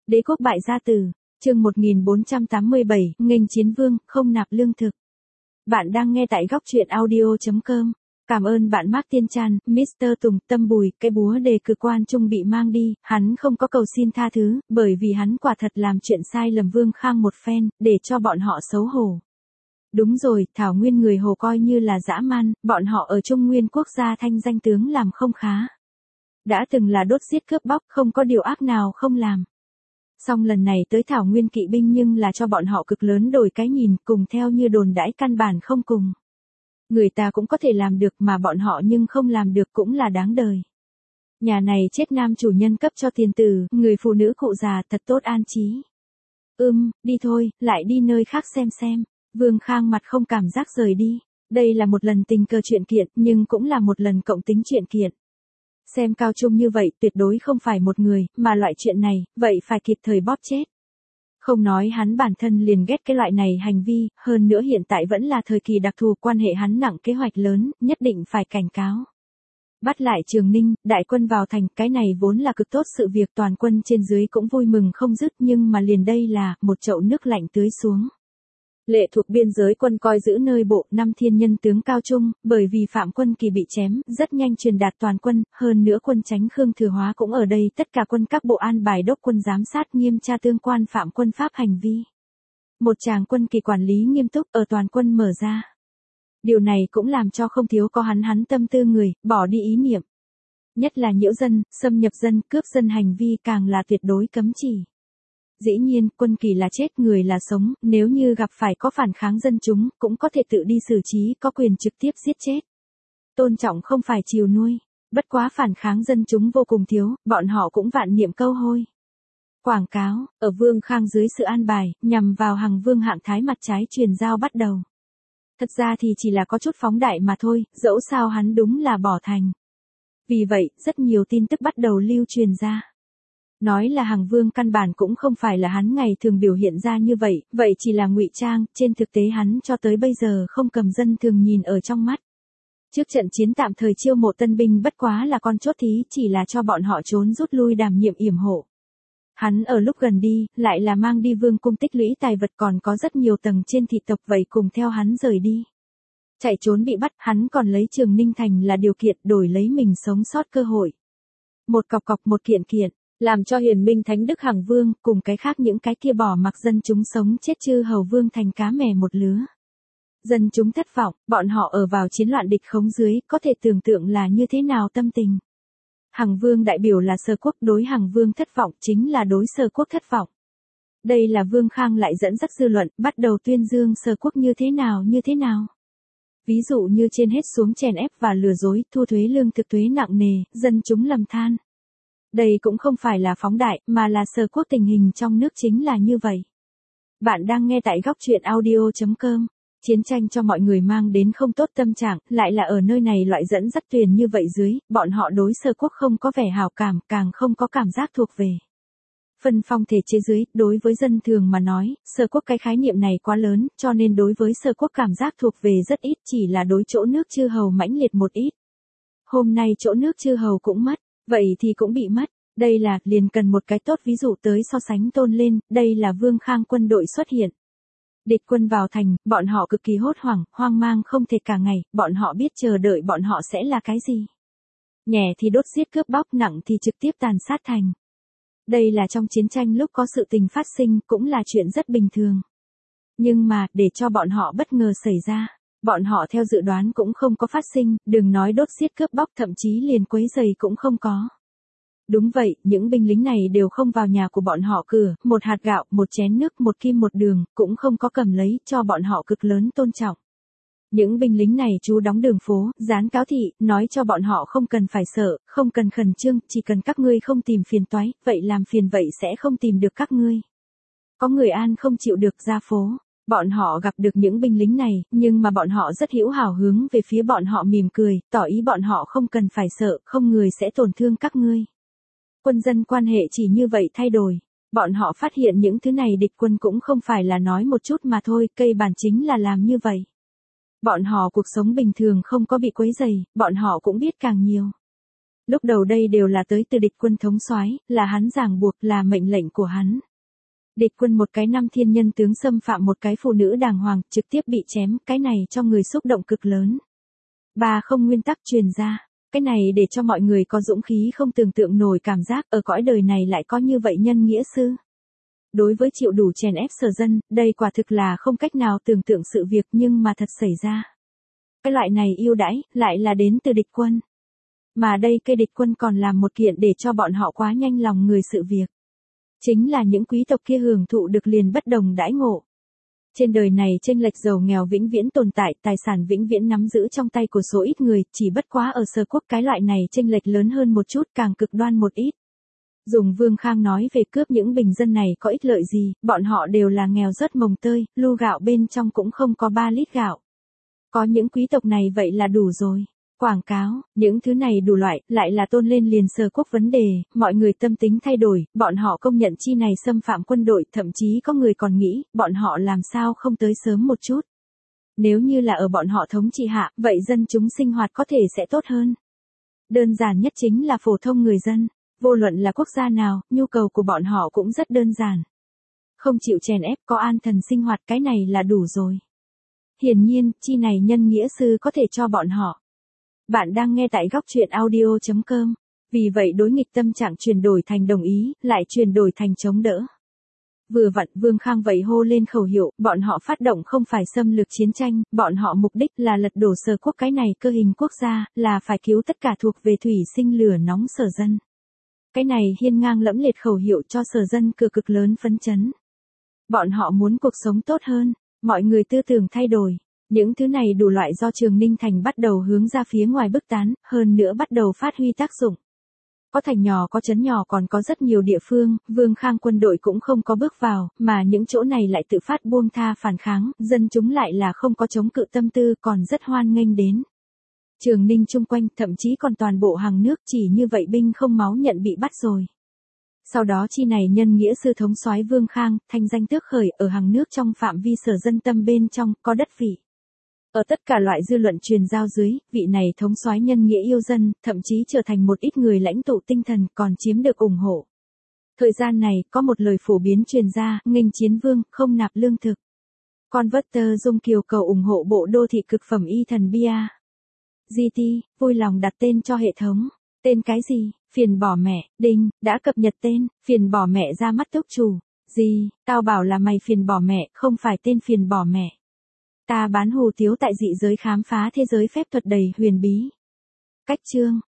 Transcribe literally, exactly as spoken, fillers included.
Đế quốc bại gia tử, chương một nghìn bốn trăm tám mươi bảy, nghênh chiến vương, không nạp lương thực. Bạn đang nghe tại góc truyện audio chấm com. Cảm ơn bạn Mark Tiên Trăn, mít tơ Tùng, Tâm Bùi, cái búa đề cử quan trung bị mang đi, hắn không có cầu xin tha thứ, bởi vì hắn quả thật làm chuyện sai lầm Vương Khang một phen, để cho bọn họ xấu hổ. Đúng rồi, Thảo Nguyên người Hồ coi như là dã man, bọn họ ở Trung Nguyên quốc gia thanh danh tướng làm không khá. Đã từng là đốt giết cướp bóc, không có điều ác nào không làm. Song lần này tới Thảo Nguyên kỵ binh nhưng là cho bọn họ cực lớn đổi cái nhìn, cùng theo như đồn đãi căn bản không cùng. Người ta cũng có thể làm được mà bọn họ nhưng không làm được cũng là đáng đời. Nhà này chết nam chủ nhân cấp cho tiền tử, người phụ nữ cụ già thật tốt an trí. Ưm, đi thôi, lại đi nơi khác xem xem. Vương Khang mặt không cảm giác rời đi. Đây là một lần tình cờ chuyện kiện, nhưng cũng là một lần cộng tính chuyện kiện. Xem Cao Trung như vậy tuyệt đối không phải một người, mà loại chuyện này, vậy phải kịp thời bóp chết. Không nói hắn bản thân liền ghét cái loại này hành vi, hơn nữa hiện tại vẫn là thời kỳ đặc thù quan hệ hắn nặng kế hoạch lớn, nhất định phải cảnh cáo. Bắt lại Trường Ninh, đại quân vào thành, cái này vốn là cực tốt sự việc toàn quân trên dưới cũng vui mừng không dứt nhưng mà liền đây là, một chậu nước lạnh tưới xuống. Lệ thuộc biên giới quân coi giữ nơi bộ năm thiên nhân tướng Cao Trung, bởi vì Phạm Quân Kỳ bị chém, rất nhanh truyền đạt toàn quân, hơn nữa quân tránh Khương Thừa Hóa cũng ở đây, tất cả quân các bộ an bài đốc quân giám sát nghiêm tra tương quan Phạm Quân pháp hành vi. Một tràng Quân Kỳ quản lý nghiêm túc ở toàn quân mở ra. Điều này cũng làm cho không thiếu có hắn hắn tâm tư người, bỏ đi ý niệm. Nhất là nhiễu dân, xâm nhập dân, cướp dân hành vi càng là tuyệt đối cấm chỉ. Dĩ nhiên, Quân Kỳ là chết, người là sống, nếu như gặp phải có phản kháng dân chúng, cũng có thể tự đi xử trí, có quyền trực tiếp giết chết. Tôn trọng không phải chiều nuôi. Bất quá phản kháng dân chúng vô cùng thiếu, bọn họ cũng vạn niệm câu hôi. Quảng cáo, ở Vương Khang dưới sự an bài, nhằm vào Hằng Vương hạng thái mặt trái truyền giao bắt đầu. Thật ra thì chỉ là có chút phóng đại mà thôi, dẫu sao hắn đúng là bỏ thành. Vì vậy, rất nhiều tin tức bắt đầu lưu truyền ra. Nói là Hằng Vương căn bản cũng không phải là hắn ngày thường biểu hiện ra như vậy, vậy chỉ là ngụy trang, trên thực tế hắn cho tới bây giờ không cầm dân thường nhìn ở trong mắt. Trước trận chiến tạm thời chiêu mộ tân binh bất quá là con chốt thí, chỉ là cho bọn họ trốn rút lui đảm nhiệm yểm hộ. Hắn ở lúc gần đi, lại là mang đi vương cung tích lũy tài vật còn có rất nhiều tầng trên thị tộc vậy cùng theo hắn rời đi. Chạy trốn bị bắt, hắn còn lấy Trường Ninh thành là điều kiện đổi lấy mình sống sót cơ hội. Một cọc cọc một kiện kiện. Làm cho hiền minh thánh đức Hằng Vương, cùng cái khác những cái kia bỏ mặc dân chúng sống chết chư hầu vương thành cá mè một lứa. Dân chúng thất vọng, bọn họ ở vào chiến loạn địch khống dưới, có thể tưởng tượng là như thế nào tâm tình. Hằng Vương đại biểu là Sở Quốc, đối Hằng Vương thất vọng chính là đối Sở Quốc thất vọng. Đây là Vương Khang lại dẫn dắt dư luận, bắt đầu tuyên dương Sở Quốc như thế nào như thế nào. Ví dụ như trên hết xuống chèn ép và lừa dối, thu thuế lương thực thuế nặng nề, dân chúng lầm than. Đây cũng không phải là phóng đại, mà là Sở Quốc tình hình trong nước chính là như vậy. Bạn đang nghe tại góc truyện audio chấm com. Chiến tranh cho mọi người mang đến không tốt tâm trạng, lại là ở nơi này loại dẫn dắt thuyền như vậy dưới, bọn họ đối Sở Quốc không có vẻ hảo cảm, càng không có cảm giác thuộc về. Phân phong thể chế dưới, đối với dân thường mà nói, Sở Quốc cái khái niệm này quá lớn, cho nên đối với Sở Quốc cảm giác thuộc về rất ít, chỉ là đối chỗ nước chư hầu mãnh liệt một ít. Hôm nay chỗ nước chư hầu cũng mất. Vậy thì cũng bị mất, đây là, liền cần một cái tốt ví dụ tới so sánh tôn lên, đây là Vương Khang quân đội xuất hiện. Địch quân vào thành, bọn họ cực kỳ hốt hoảng, hoang mang không thể cả ngày, bọn họ biết chờ đợi bọn họ sẽ là cái gì. Nhẹ thì đốt giết cướp bóc, nặng thì trực tiếp tàn sát thành. Đây là trong chiến tranh lúc có sự tình phát sinh, cũng là chuyện rất bình thường. Nhưng mà, để cho bọn họ bất ngờ xảy ra. Bọn họ theo dự đoán cũng không có phát sinh, đừng nói đốt giết cướp bóc thậm chí liền quấy rầy cũng không có. Đúng vậy, những binh lính này đều không vào nhà của bọn họ cửa, một hạt gạo, một chén nước, một kim một đường, cũng không có cầm lấy, cho bọn họ cực lớn tôn trọng. Những binh lính này trú đóng đường phố, dán cáo thị, nói cho bọn họ không cần phải sợ, không cần khẩn trương, chỉ cần các ngươi không tìm phiền toái, vậy làm phiền vậy sẽ không tìm được các ngươi. Có người an không chịu được ra phố. Bọn họ gặp được những binh lính này, nhưng mà bọn họ rất hữu hảo hướng về phía bọn họ mỉm cười, tỏ ý bọn họ không cần phải sợ, không người sẽ tổn thương các ngươi. Quân dân quan hệ chỉ như vậy thay đổi. Bọn họ phát hiện những thứ này địch quân cũng không phải là nói một chút mà thôi, cây bản chính là làm như vậy. Bọn họ cuộc sống bình thường không có bị quấy rầy, bọn họ cũng biết càng nhiều. Lúc đầu đây đều là tới từ địch quân thống soái, là hắn ràng buộc, là mệnh lệnh của hắn. Địch quân một cái năm thiên nhân tướng xâm phạm một cái phụ nữ đàng hoàng, trực tiếp bị chém, cái này cho người xúc động cực lớn. Ba không nguyên tắc truyền ra, cái này để cho mọi người có dũng khí không tưởng tượng nổi cảm giác ở cõi đời này lại có như vậy nhân nghĩa sư. Đối với chịu đủ chèn ép Sở Dân, đây quả thực là không cách nào tưởng tượng sự việc nhưng mà thật xảy ra. Cái loại này ưu đãi, lại là đến từ địch quân. Mà đây cây địch quân còn làm một kiện để cho bọn họ quá nhanh lòng người sự việc. Chính là những quý tộc kia hưởng thụ được liền bất đồng đãi ngộ. Trên đời này chênh lệch giàu nghèo vĩnh viễn tồn tại, tài sản vĩnh viễn nắm giữ trong tay của số ít người, chỉ bất quá ở Sở Quốc cái loại này chênh lệch lớn hơn một chút, càng cực đoan một ít. Dùng Vương Khang nói về cướp những bình dân này có ích lợi gì, bọn họ đều là nghèo rớt mồng tơi, lu gạo bên trong cũng không có ba lít gạo. Có những quý tộc này vậy là đủ rồi. Quảng cáo, những thứ này đủ loại, lại là tôn lên liền Sở Quốc vấn đề, mọi người tâm tính thay đổi, bọn họ công nhận chi này xâm phạm quân đội, thậm chí có người còn nghĩ, bọn họ làm sao không tới sớm một chút. Nếu như là ở bọn họ thống trị hạ, vậy dân chúng sinh hoạt có thể sẽ tốt hơn. Đơn giản nhất chính là phổ thông người dân, vô luận là quốc gia nào, nhu cầu của bọn họ cũng rất đơn giản. Không chịu chèn ép, có an thần sinh hoạt, cái này là đủ rồi. Hiển nhiên, chi này nhân nghĩa sư có thể cho bọn họ. Bạn đang nghe tại góc truyện audio chấm com. Vì vậy đối nghịch tâm trạng chuyển đổi thành đồng ý, lại chuyển đổi thành chống đỡ. Vừa vặn Vương Khang vậy hô lên khẩu hiệu, bọn họ phát động không phải xâm lược chiến tranh, bọn họ mục đích là lật đổ Sở Quốc cái này cơ hình quốc gia, là phải cứu tất cả thuộc về thủy sinh lửa nóng Sở Dân. Cái này hiên ngang lẫm liệt khẩu hiệu cho Sở Dân cửa cực lớn phấn chấn. Bọn họ muốn cuộc sống tốt hơn, mọi người tư tưởng thay đổi. Những thứ này đủ loại do Trường Ninh Thành bắt đầu hướng ra phía ngoài bức tán, hơn nữa bắt đầu phát huy tác dụng. Có thành nhỏ có trấn nhỏ còn có rất nhiều địa phương, Vương Khang quân đội cũng không có bước vào, mà những chỗ này lại tự phát buông tha phản kháng, dân chúng lại là không có chống cự tâm tư còn rất hoan nghênh đến. Trường Ninh chung quanh thậm chí còn toàn bộ hàng nước chỉ như vậy binh không máu nhận bị bắt rồi. Sau đó chi này nhân nghĩa sư thống soái Vương Khang, thanh danh tước khởi ở hàng nước trong phạm vi Sở Dân tâm bên trong, có đất vị. Ở tất cả loại dư luận truyền giao dưới, vị này thống soái nhân nghĩa yêu dân, thậm chí trở thành một ít người lãnh tụ tinh thần còn chiếm được ủng hộ. Thời gian này, có một lời phổ biến truyền ra, nghênh chiến vương, không nạp lương thực. Converter Dung Kiều cầu ủng hộ bộ đô thị cực phẩm y thần Bia. giê tê, vui lòng đặt tên cho hệ thống. Tên cái gì? Phiền bỏ mẹ, đinh, đã cập nhật tên, phiền bỏ mẹ ra mắt túc chủ. Gì, tao bảo là mày phiền bỏ mẹ, không phải tên phiền bỏ mẹ. Ta bán hù tiếu tại dị giới khám phá thế giới phép thuật đầy huyền bí. Cách chương,